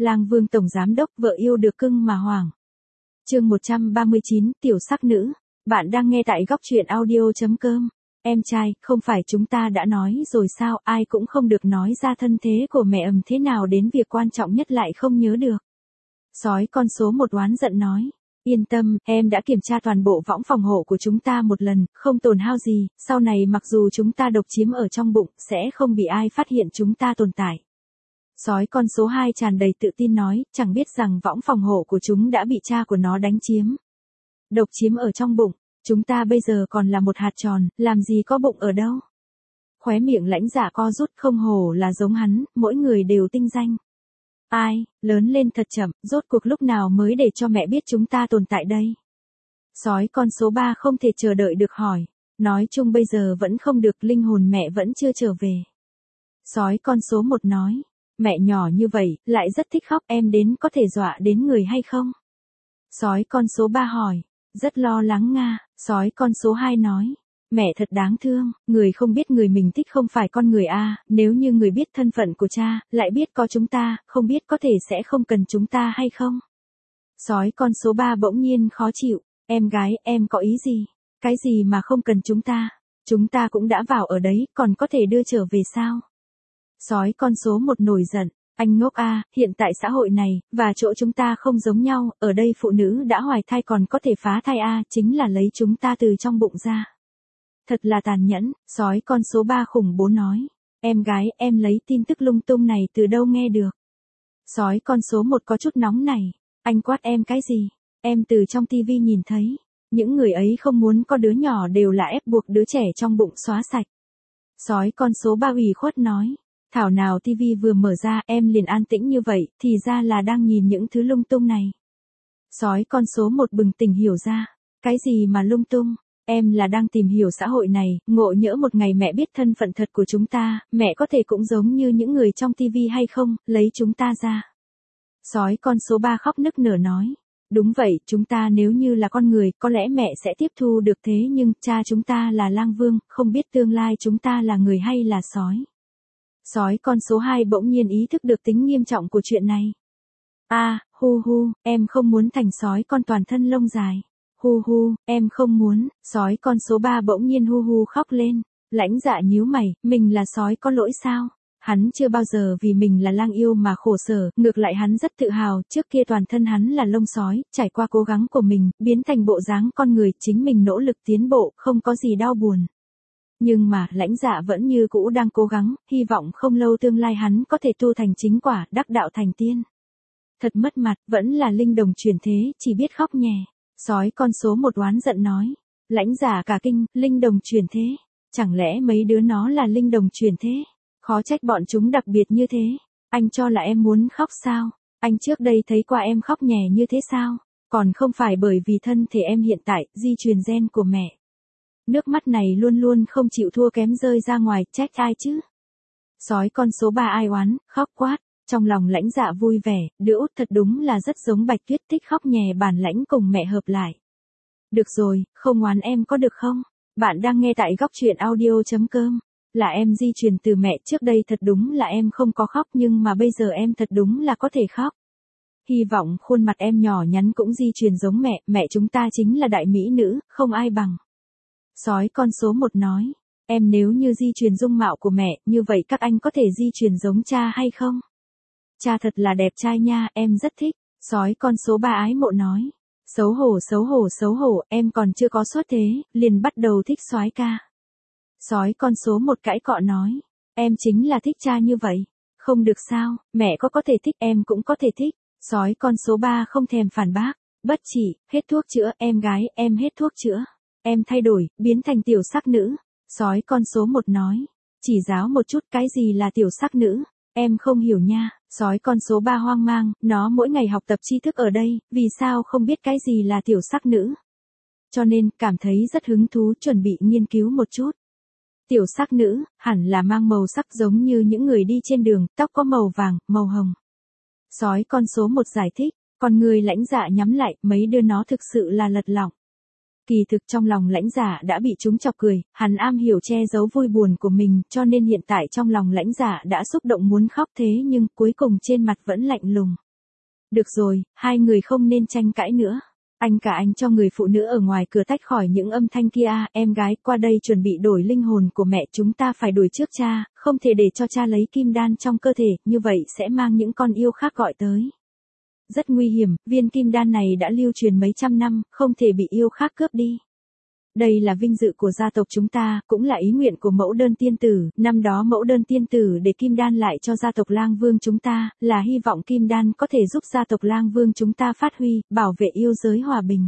Lang Vương tổng giám đốc vợ yêu được cưng mà hoảng. Chương 139, tiểu sắc nữ. Bạn đang nghe tại góc truyện audio.com. Em trai, không phải chúng ta đã nói rồi sao, ai cũng không được nói ra thân thế của mẹ thế nào đến việc quan trọng nhất lại không nhớ được. Sói con số 1 oán giận nói. Yên tâm, em đã kiểm tra toàn bộ võng phòng hộ của chúng ta một lần, không tổn hao gì, sau này mặc dù chúng ta độc chiếm ở trong bụng, sẽ không bị ai phát hiện chúng ta tồn tại. Sói con số 2 tràn đầy tự tin nói, chẳng biết rằng võng phòng hộ của chúng đã bị cha của nó đánh chiếm. Độc chiếm ở trong bụng, chúng ta bây giờ còn là một hạt tròn, làm gì có bụng ở đâu. Khóe miệng Lãnh Dạ co rút, không hổ là giống hắn, mỗi người đều tinh danh. Ai, lớn lên thật chậm, rốt cuộc lúc nào mới để cho mẹ biết chúng ta tồn tại đây. Sói con số 3 không thể chờ đợi được hỏi, nói chung bây giờ vẫn không được, linh hồn mẹ vẫn chưa trở về. Sói con số 1 nói, mẹ nhỏ như vậy, lại rất thích khóc, em đến có thể dọa đến người hay không? Sói con số 3 hỏi, rất lo lắng nga. Sói con số 2 nói, mẹ thật đáng thương, người không biết người mình thích không phải con người a, nếu như người biết thân phận của cha, lại biết có chúng ta, không biết có thể sẽ không cần chúng ta hay không? Sói con số 3 bỗng nhiên khó chịu, em gái, em có ý gì? Cái gì mà không cần chúng ta? Chúng ta cũng đã vào ở đấy, còn có thể đưa trở về sao? Sói con số 1 nổi giận, anh ngốc a, hiện tại xã hội này, và chỗ chúng ta không giống nhau, ở đây phụ nữ đã hoài thai còn có thể phá thai a, chính là lấy chúng ta từ trong bụng ra. Thật là tàn nhẫn, sói con số 3 khủng bố nói. Em gái, em lấy tin tức lung tung này từ đâu nghe được? Sói con số 1 có chút nóng này. Anh quát em cái gì? Em từ trong tivi nhìn thấy. Những người ấy không muốn có đứa nhỏ đều là ép buộc đứa trẻ trong bụng xóa sạch. Sói con số 3 ủy khuất nói. Thảo nào tivi vừa mở ra em liền an tĩnh như vậy, thì ra là đang nhìn những thứ lung tung này. Sói con số 1 bừng tỉnh hiểu ra. Cái gì mà lung tung? Em là đang tìm hiểu xã hội này, ngộ nhỡ một ngày mẹ biết thân phận thật của chúng ta, mẹ có thể cũng giống như những người trong tivi hay không, lấy chúng ta ra. Sói con số 3 khóc nức nở nói. Đúng vậy, chúng ta nếu như là con người, có lẽ mẹ sẽ tiếp thu được thế nhưng, cha chúng ta là Lang Vương, không biết tương lai chúng ta là người hay là sói. Sói con số 2 bỗng nhiên ý thức được tính nghiêm trọng của chuyện này. Hu hu, em không muốn thành sói con toàn thân lông dài. Hu hu, em không muốn. Sói con số 3 bỗng nhiên hu hu khóc lên. Lãnh Dạ nhíu mày, mình là sói có lỗi sao? Hắn chưa bao giờ vì mình là lang yêu mà khổ sở, ngược lại hắn rất tự hào, trước kia toàn thân hắn là lông sói, trải qua cố gắng của mình, biến thành bộ dáng con người, chính mình nỗ lực tiến bộ, không có gì đau buồn. Nhưng mà, Lãnh Dạ vẫn như cũ đang cố gắng, hy vọng không lâu tương lai hắn có thể tu thành chính quả, đắc đạo thành tiên. Thật mất mặt, vẫn là linh đồng chuyển thế, chỉ biết khóc nhè. Sói con số 1 oán giận nói. Lãnh Dạ cả kinh, linh đồng chuyển thế. Chẳng lẽ mấy đứa nó là linh đồng chuyển thế? Khó trách bọn chúng đặc biệt như thế. Anh cho là em muốn khóc sao? Anh trước đây thấy qua em khóc nhè như thế sao? Còn không phải bởi vì thân thể em hiện tại, di truyền gen của mẹ. Nước mắt này luôn luôn không chịu thua kém rơi ra ngoài, trách ai chứ? Sói con số 3 ai oán, khóc quát. Trong lòng Lãnh Dạ vui vẻ, đứa út thật đúng là rất giống Bạch Tuyết, thích khóc nhè, bản lãnh cùng mẹ hợp lại. Được rồi, không oán em có được không? Bạn đang nghe tại góc truyện audio.com. Là em di truyền từ mẹ, trước đây thật đúng là em không có khóc nhưng mà bây giờ em thật đúng là có thể khóc. Hy vọng khuôn mặt em nhỏ nhắn cũng di truyền giống mẹ, mẹ chúng ta chính là đại mỹ nữ, không ai bằng. Sói con số 1 nói, em nếu như di truyền dung mạo của mẹ, như vậy các anh có thể di truyền giống cha hay không? Cha thật là đẹp trai nha, em rất thích. Sói con số 3 ái mộ nói. Xấu hổ xấu hổ xấu hổ, em còn chưa có xuất thế, liền bắt đầu thích soái ca. Sói con số 1 cãi cọ nói. Em chính là thích cha như vậy. Không được sao, mẹ có thể thích, em cũng có thể thích. Sói con số 3 không thèm phản bác. Bất chỉ, hết thuốc chữa, em gái, em hết thuốc chữa. Em thay đổi, biến thành tiểu sắc nữ. Sói con số 1 nói. Chỉ giáo một chút, cái gì là tiểu sắc nữ? Em không hiểu nha. Sói con số 3 hoang mang, nó mỗi ngày học tập tri thức ở đây, vì sao không biết cái gì là tiểu sắc nữ? Cho nên, cảm thấy rất hứng thú, chuẩn bị nghiên cứu một chút. Tiểu sắc nữ, hẳn là mang màu sắc giống như những người đi trên đường, tóc có màu vàng, màu hồng. Sói con số 1 giải thích, còn người Lãnh Dạ nhắm lại, mấy đứa nó thực sự là lật lọng. Kỳ thực trong lòng Lãnh Dạ đã bị chúng chọc cười, hắn am hiểu che giấu vui buồn của mình, cho nên hiện tại trong lòng Lãnh Dạ đã xúc động muốn khóc thế nhưng cuối cùng trên mặt vẫn lạnh lùng. Được rồi, hai người không nên tranh cãi nữa. Anh cả anh cho người phụ nữ ở ngoài cửa tách khỏi những âm thanh kia. Em gái, qua đây chuẩn bị đổi linh hồn của mẹ, chúng ta phải đuổi trước cha, không thể để cho cha lấy kim đan trong cơ thể, như vậy sẽ mang những con yêu khác gọi tới. Rất nguy hiểm, viên kim đan này đã lưu truyền mấy trăm năm, không thể bị yêu khác cướp đi. Đây là vinh dự của gia tộc chúng ta, cũng là ý nguyện của mẫu đơn tiên tử, năm đó mẫu đơn tiên tử để kim đan lại cho gia tộc Lang Vương chúng ta, là hy vọng kim đan có thể giúp gia tộc Lang Vương chúng ta phát huy, bảo vệ yêu giới hòa bình.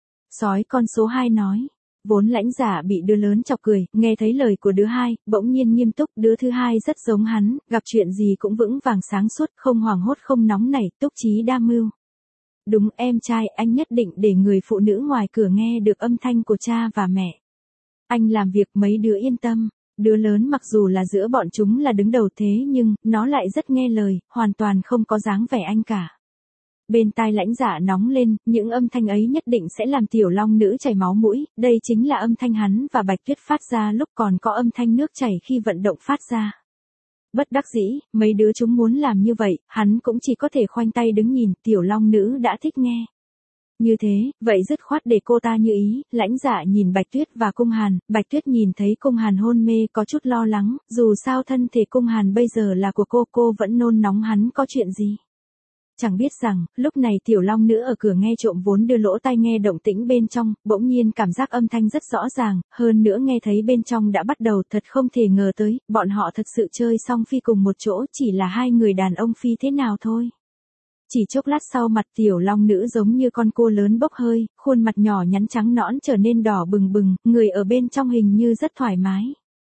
Sói con số 2 nói, vốn Lãnh Giả bị đứa lớn chọc cười, nghe thấy lời của đứa hai, bỗng nhiên nghiêm túc, đứa thứ hai rất giống hắn, gặp chuyện gì cũng vững vàng sáng suốt, không hoảng hốt không nóng nảy, túc trí đa mưu. Đúng em trai, anh nhất định để người phụ nữ ngoài cửa nghe được âm thanh của cha và mẹ. Anh làm việc mấy đứa yên tâm. Đứa lớn mặc dù là giữa bọn chúng là đứng đầu thế nhưng, nó lại rất nghe lời, hoàn toàn không có dáng vẻ anh cả. Bên tai Lãnh Giả nóng lên, những âm thanh ấy nhất định sẽ làm tiểu long nữ chảy máu mũi, đây chính là âm thanh hắn và Bạch Tuyết phát ra lúc còn có âm thanh nước chảy khi vận động phát ra. Bất đắc dĩ, mấy đứa chúng muốn làm như vậy, hắn cũng chỉ có thể khoanh tay đứng nhìn, tiểu long nữ đã thích nghe. Như thế, vậy dứt khoát để cô ta như ý, Lãnh Giả nhìn Bạch Tuyết và Cung Hàn, Bạch Tuyết nhìn thấy Cung Hàn hôn mê có chút lo lắng, dù sao thân thể Cung Hàn bây giờ là của cô vẫn nôn nóng hắn có chuyện gì. Chẳng biết rằng, lúc này tiểu long nữ ở cửa nghe trộm vốn đưa lỗ tai nghe động tĩnh bên trong, bỗng nhiên cảm giác âm thanh rất rõ ràng, hơn nữa nghe thấy bên trong đã bắt đầu, thật không thể ngờ tới, bọn họ thật sự chơi xong phi cùng một chỗ, chỉ là hai người đàn ông phi thế nào thôi. Chỉ chốc lát sau mặt tiểu long nữ giống như con cua lớn bốc hơi, khuôn mặt nhỏ nhắn trắng nõn trở nên đỏ bừng bừng, người ở bên trong hình như rất thoải mái.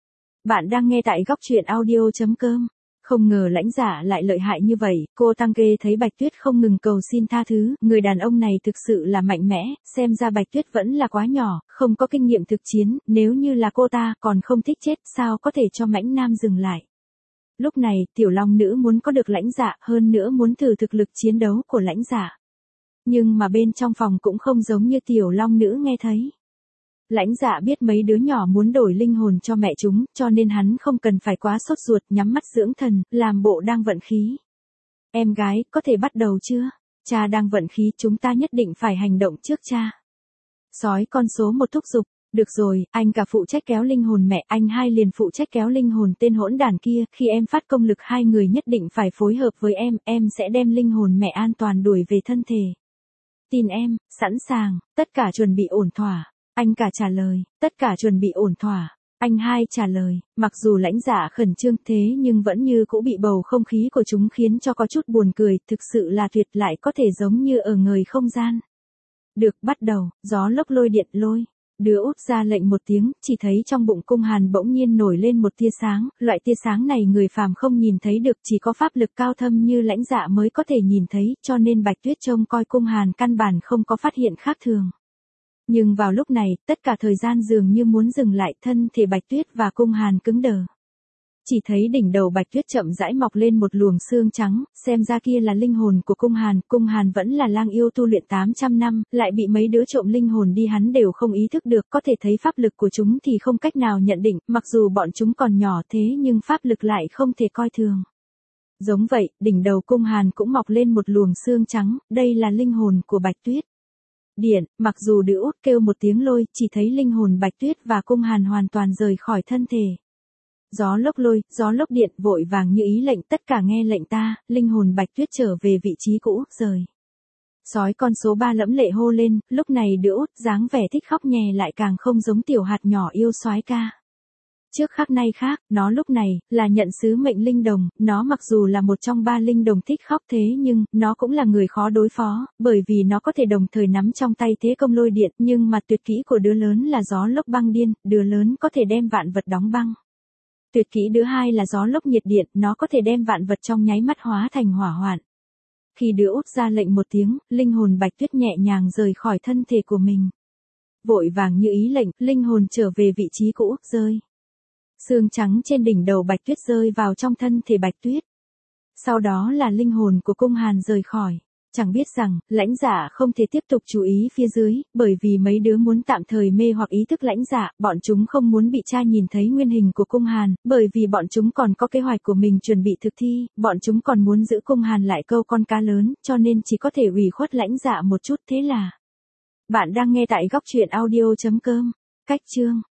Bạn đang nghe tại góc truyện audio.com. Không ngờ Lãnh Giả lại lợi hại như vậy, cô Tăng Kê thấy Bạch Tuyết không ngừng cầu xin tha thứ, người đàn ông này thực sự là mạnh mẽ, xem ra Bạch Tuyết vẫn là quá nhỏ, không có kinh nghiệm thực chiến, nếu như là cô ta còn không thích chết, sao có thể cho mãnh nam dừng lại. Lúc này, tiểu long nữ muốn có được Lãnh Giả, hơn nữa muốn thử thực lực chiến đấu của Lãnh Giả. Nhưng mà bên trong phòng cũng không giống như tiểu long nữ nghe thấy. Lãnh Dạ biết mấy đứa nhỏ muốn đổi linh hồn cho mẹ chúng, cho nên hắn không cần phải quá sốt ruột, nhắm mắt dưỡng thần, làm bộ đang vận khí. Em gái, có thể bắt đầu chưa? Cha đang vận khí, chúng ta nhất định phải hành động trước cha. Sói con số 1 thúc giục. Được rồi, anh cả phụ trách kéo linh hồn mẹ, anh hai liền phụ trách kéo linh hồn tên hỗn đản kia, khi em phát công lực hai người nhất định phải phối hợp với em sẽ đem linh hồn mẹ an toàn đuổi về thân thể. Tin em, sẵn sàng, tất cả chuẩn bị ổn thỏa. Anh cả trả lời, tất cả chuẩn bị ổn thỏa. Anh hai trả lời, mặc dù Lãnh Giả khẩn trương thế nhưng vẫn như cũng bị bầu không khí của chúng khiến cho có chút buồn cười, thực sự là tuyệt, lại có thể giống như ở người không gian. Được, bắt đầu, gió lốc lôi điện lôi. Đứa út ra lệnh một tiếng, chỉ thấy trong bụng Cung Hàn bỗng nhiên nổi lên một tia sáng, loại tia sáng này người phàm không nhìn thấy được, chỉ có pháp lực cao thâm như Lãnh Dạ mới có thể nhìn thấy, cho nên Bạch Tuyết trông coi Cung Hàn căn bản không có phát hiện khác thường. Nhưng vào lúc này, tất cả thời gian dường như muốn dừng lại, thân thể Bạch Tuyết và Cung Hàn cứng đờ. Chỉ thấy đỉnh đầu Bạch Tuyết chậm rãi mọc lên một luồng xương trắng, xem ra kia là linh hồn của Cung Hàn vẫn là lang yêu tu luyện 800 năm, lại bị mấy đứa trộm linh hồn đi, hắn đều không ý thức được, có thể thấy pháp lực của chúng thì không cách nào nhận định, mặc dù bọn chúng còn nhỏ thế nhưng pháp lực lại không thể coi thường. Giống vậy, đỉnh đầu Cung Hàn cũng mọc lên một luồng xương trắng, đây là linh hồn của Bạch Tuyết. Điện, mặc dù đứa út kêu một tiếng lôi, chỉ thấy linh hồn Bạch Tuyết và Cung Hàn hoàn toàn rời khỏi thân thể. Gió lốc lôi, gió lốc điện, vội vàng như ý lệnh, tất cả nghe lệnh ta, linh hồn Bạch Tuyết trở về vị trí cũ, rời. Sói con số 3 lẫm lệ hô lên, lúc này đứa út dáng vẻ thích khóc nhè lại càng không giống tiểu hạt nhỏ yêu soái ca. Trước khác nay khác, nó lúc này, là nhận sứ mệnh linh đồng, nó mặc dù là một trong 3 linh đồng thích khóc thế nhưng, nó cũng là người khó đối phó, bởi vì nó có thể đồng thời nắm trong tay thế công lôi điện, nhưng mà tuyệt kỹ của đứa lớn là gió lốc băng điên, đứa lớn có thể đem vạn vật đóng băng. Tuyệt kỹ đứa hai là gió lốc nhiệt điện, nó có thể đem vạn vật trong nháy mắt hóa thành hỏa hoạn. Khi đứa út ra lệnh một tiếng, linh hồn Bạch Tuyết nhẹ nhàng rời khỏi thân thể của mình. Vội vàng như ý lệnh, linh hồn trở về vị trí cũ, rơi. Sương trắng trên đỉnh đầu Bạch Tuyết rơi vào trong thân thể Bạch Tuyết. Sau đó là linh hồn của Cung Hàn rời khỏi. Chẳng biết rằng, lãnh giả không thể tiếp tục chú ý phía dưới, bởi vì mấy đứa muốn tạm thời mê hoặc ý thức lãnh giả, bọn chúng không muốn bị cha nhìn thấy nguyên hình của cung Hàn, bởi vì bọn chúng còn có kế hoạch của mình chuẩn bị thực thi, bọn chúng còn muốn giữ cung Hàn lại câu con cá lớn, cho nên chỉ có thể ủy khuất lãnh giả một chút thế là. Bạn đang nghe tại góc truyện audio.com. Cách chương